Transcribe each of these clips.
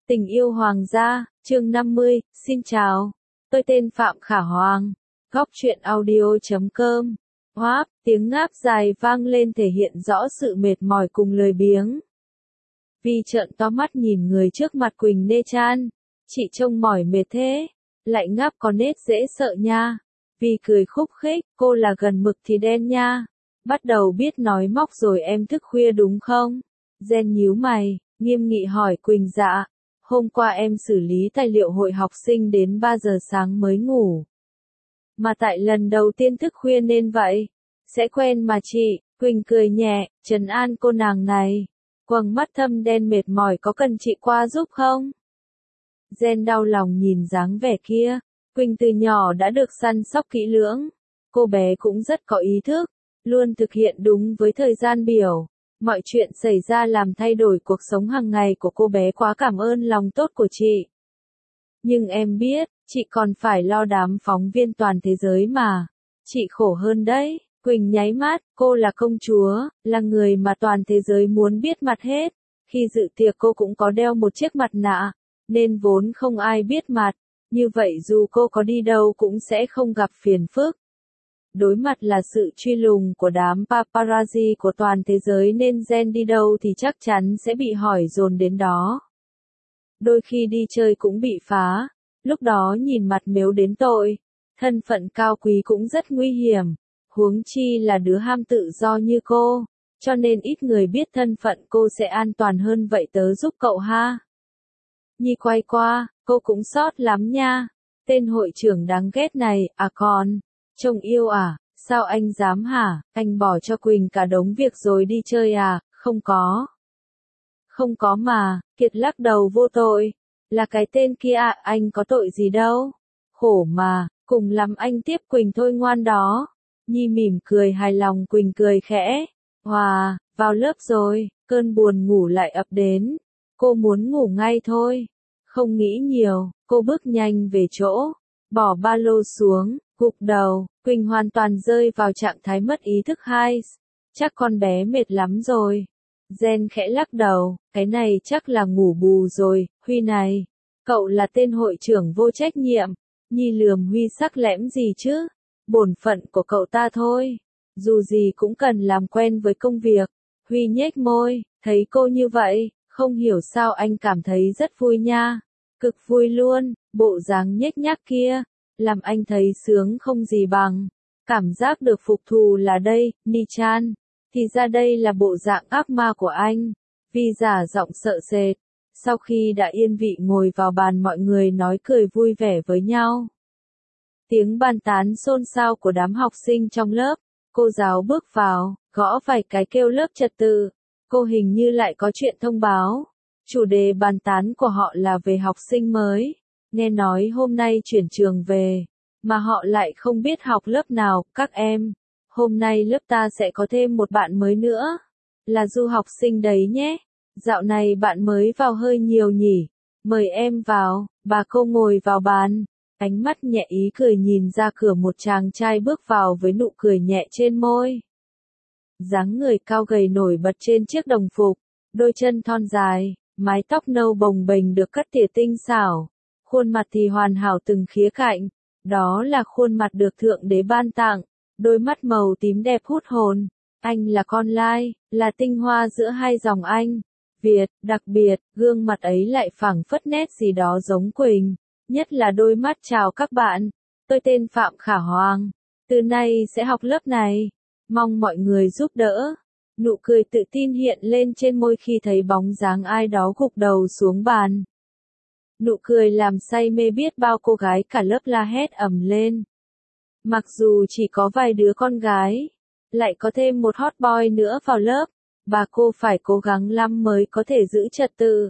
Tình yêu hoàng gia, chương 50, xin chào. Tôi tên Phạm Khả Hoàng. Góc truyện audio.com. Hoáp, tiếng ngáp dài vang lên thể hiện rõ sự mệt mỏi cùng lười biếng. Vi trợn to mắt nhìn người trước mặt Quỳnh Nê Chan. Chị trông mỏi mệt thế, lại ngáp có nết dễ sợ nha. Vi cười khúc khích, cô là gần mực thì đen nha. Bắt đầu biết nói móc rồi em thức khuya đúng không? Gen nhíu mày, nghiêm nghị hỏi Quỳnh dạ. Hôm qua em xử lý tài liệu hội học sinh đến 3 giờ sáng mới ngủ. Mà tại lần đầu tiên thức khuya nên vậy. Sẽ quen mà chị, Quỳnh cười nhẹ, trấn an cô nàng này. Quầng mắt thâm đen mệt mỏi có cần chị qua giúp không? Gen đau lòng nhìn dáng vẻ kia. Quỳnh từ nhỏ đã được săn sóc kỹ lưỡng. Cô bé cũng rất có ý thức, luôn thực hiện đúng với thời gian biểu. Mọi chuyện xảy ra làm thay đổi cuộc sống hàng ngày của cô bé, quá cảm ơn lòng tốt của chị. Nhưng em biết, chị còn phải lo đám phóng viên toàn thế giới mà. Chị khổ hơn đấy. Quỳnh nháy mắt, cô là công chúa, là người mà toàn thế giới muốn biết mặt hết. Khi dự tiệc cô cũng có đeo một chiếc mặt nạ, nên vốn không ai biết mặt. Như vậy dù cô có đi đâu cũng sẽ không gặp phiền phức. Đối mặt là sự truy lùng của đám paparazzi của toàn thế giới nên Gen đi đâu thì chắc chắn sẽ bị hỏi dồn đến đó. Đôi khi đi chơi cũng bị phá, lúc đó nhìn mặt mếu đến tội. Thân phận cao quý cũng rất nguy hiểm, huống chi là đứa ham tự do như cô, cho nên ít người biết thân phận cô sẽ an toàn hơn vậy tớ giúp cậu ha. Nhi quay qua, cô cũng sót lắm nha, tên hội trưởng đáng ghét này, à còn, trông yêu à, sao anh dám hả, anh bỏ cho Quỳnh cả đống việc rồi đi chơi à, không có. Không có mà, Kiệt lắc đầu vô tội, là cái tên kia à, anh có tội gì đâu, khổ mà, cùng lắm anh tiếp Quỳnh thôi ngoan đó. Nhi mỉm cười hài lòng, Quỳnh cười khẽ, hòa, vào lớp rồi, cơn buồn ngủ lại ập đến, cô muốn ngủ ngay thôi, không nghĩ nhiều, cô bước nhanh về chỗ, bỏ ba lô xuống, gục đầu, Quỳnh hoàn toàn rơi vào trạng thái mất ý thức hai, chắc con bé mệt lắm rồi. Gen khẽ lắc đầu, cái này chắc là ngủ bù rồi, Huy này, cậu là tên hội trưởng vô trách nhiệm. Nhi lườm Huy sắc lẻm gì chứ, bổn phận của cậu ta thôi, dù gì cũng cần làm quen với công việc. Huy nhếch môi, thấy cô như vậy, không hiểu sao anh cảm thấy rất vui nha, cực vui luôn, bộ dáng nhếch nhác kia, làm anh thấy sướng không gì bằng, cảm giác được phục thù là đây, Ni Chan, thì ra đây là bộ dạng ác ma của anh. Vi giả giọng sợ sệt, sau khi đã yên vị ngồi vào bàn mọi người nói cười vui vẻ với nhau. Tiếng bàn tán xôn xao của đám học sinh trong lớp, cô giáo bước vào, gõ vài cái kêu lớp trật tự, cô hình như lại có chuyện thông báo. Chủ đề bàn tán của họ là về học sinh mới, nghe nói hôm nay chuyển trường về, mà họ lại không biết học lớp nào. Các em, hôm nay lớp ta sẽ có thêm một bạn mới nữa, là du học sinh đấy nhé. Dạo này bạn mới vào hơi nhiều nhỉ, mời em vào. Bà cô ngồi vào bàn, ánh mắt nhẹ ý cười nhìn ra cửa, một chàng trai bước vào với nụ cười nhẹ trên môi. Dáng người cao gầy nổi bật trên chiếc đồng phục, đôi chân thon dài, mái tóc nâu bồng bềnh được cắt tỉa tinh xảo, khuôn mặt thì hoàn hảo từng khía cạnh, đó là khuôn mặt được Thượng Đế ban tặng, đôi mắt màu tím đẹp hút hồn. Anh là con lai, là tinh hoa giữa hai dòng Anh, Việt, đặc biệt, gương mặt ấy lại phảng phất nét gì đó giống Quỳnh, nhất là đôi mắt. Chào các bạn, tôi tên Phạm Khả Hoàng, từ nay sẽ học lớp này, mong mọi người giúp đỡ. Nụ cười tự tin hiện lên trên môi khi thấy bóng dáng ai đó gục đầu xuống bàn. Nụ cười làm say mê biết bao cô gái cả lớp la hét ầm lên. Mặc dù chỉ có vài đứa con gái, lại có thêm một hot boy nữa vào lớp, bà cô phải cố gắng lắm mới có thể giữ trật tự.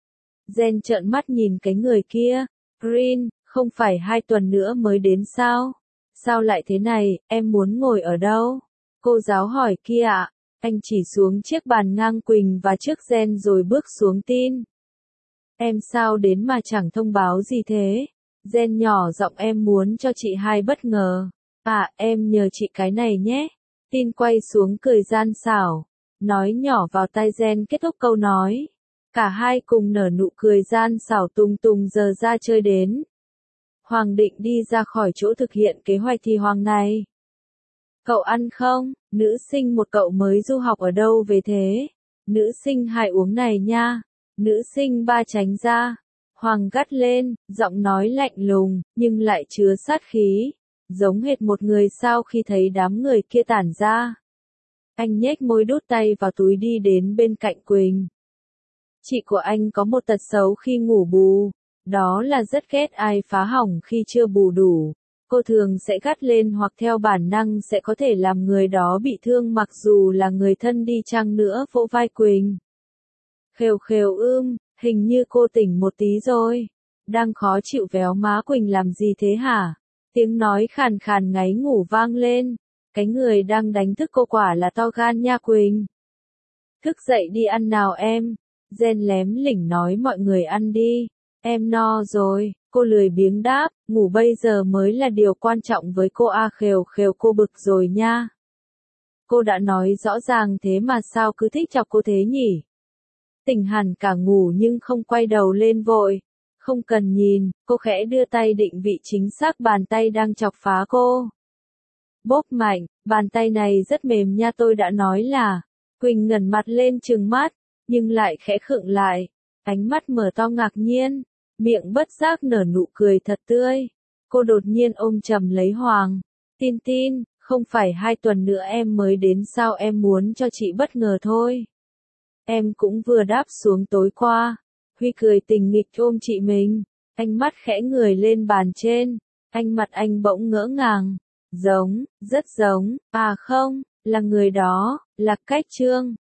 Gen trợn mắt nhìn cái người kia, Green, không phải 2 tuần nữa mới đến sao? Sao lại thế này, em muốn ngồi ở đâu? Cô giáo hỏi kia ạ. Anh chỉ xuống chiếc bàn ngang Quỳnh và trước Gen rồi bước xuống tin. Em sao đến mà chẳng thông báo gì thế? Gen nhỏ giọng, em muốn cho chị hai bất ngờ. À, em nhờ chị cái này nhé. Tin quay xuống cười gian xảo, nói nhỏ vào tai Gen kết thúc câu nói. Cả hai cùng nở nụ cười gian xảo tung tung giờ ra chơi đến. Hoàng định đi ra khỏi chỗ thực hiện kế hoạch thì Hoàng này. Cậu ăn không? Nữ sinh một cậu mới du học ở đâu về thế? Nữ sinh hai uống này nha. Nữ sinh ba tránh ra. Hoàng gắt lên, giọng nói lạnh lùng, nhưng lại chứa sát khí. Giống hệt một người sau khi thấy đám người kia tản ra. Anh nhếch môi đút tay vào túi đi đến bên cạnh Quỳnh. Chị của anh có một tật xấu khi ngủ bù. Đó là rất ghét ai phá hỏng khi chưa bù đủ. Cô thường sẽ gắt lên hoặc theo bản năng sẽ có thể làm người đó bị thương mặc dù là người thân đi chăng nữa. Vỗ vai Quỳnh. Khều khều hình như cô tỉnh một tí rồi. Đang khó chịu véo má Quỳnh làm gì thế hả? Tiếng nói khàn khàn ngáy ngủ vang lên. Cái người đang đánh thức cô quả là to gan nha Quỳnh. Thức dậy đi ăn nào em. Jen lém lỉnh nói mọi người ăn đi. Em no rồi, cô lười biếng đáp, ngủ bây giờ mới là điều quan trọng với cô à. Khều khều cô bực rồi nha. Cô đã nói rõ ràng thế mà sao cứ thích chọc cô thế nhỉ? Tỉnh hẳn cả ngủ nhưng không quay đầu lên vội. Không cần nhìn, cô khẽ đưa tay định vị chính xác bàn tay đang chọc phá cô. Bóp mạnh, bàn tay này rất mềm nha tôi đã nói là. Quỳnh ngẩng mặt lên trừng mắt, nhưng lại khẽ khựng lại. Ánh mắt mở to ngạc nhiên, miệng bất giác nở nụ cười thật tươi. Cô đột nhiên ôm chầm lấy Hoàng. Tin tin, không phải 2 tuần nữa em mới đến sao em muốn cho chị bất ngờ thôi. Em cũng vừa đáp xuống tối qua. Huy cười tình nghịch ôm chị mình. Anh mắt khẽ người lên bàn trên. Mặt anh bỗng ngỡ ngàng. Giống, rất giống. À không, là người đó, là Cách Trương.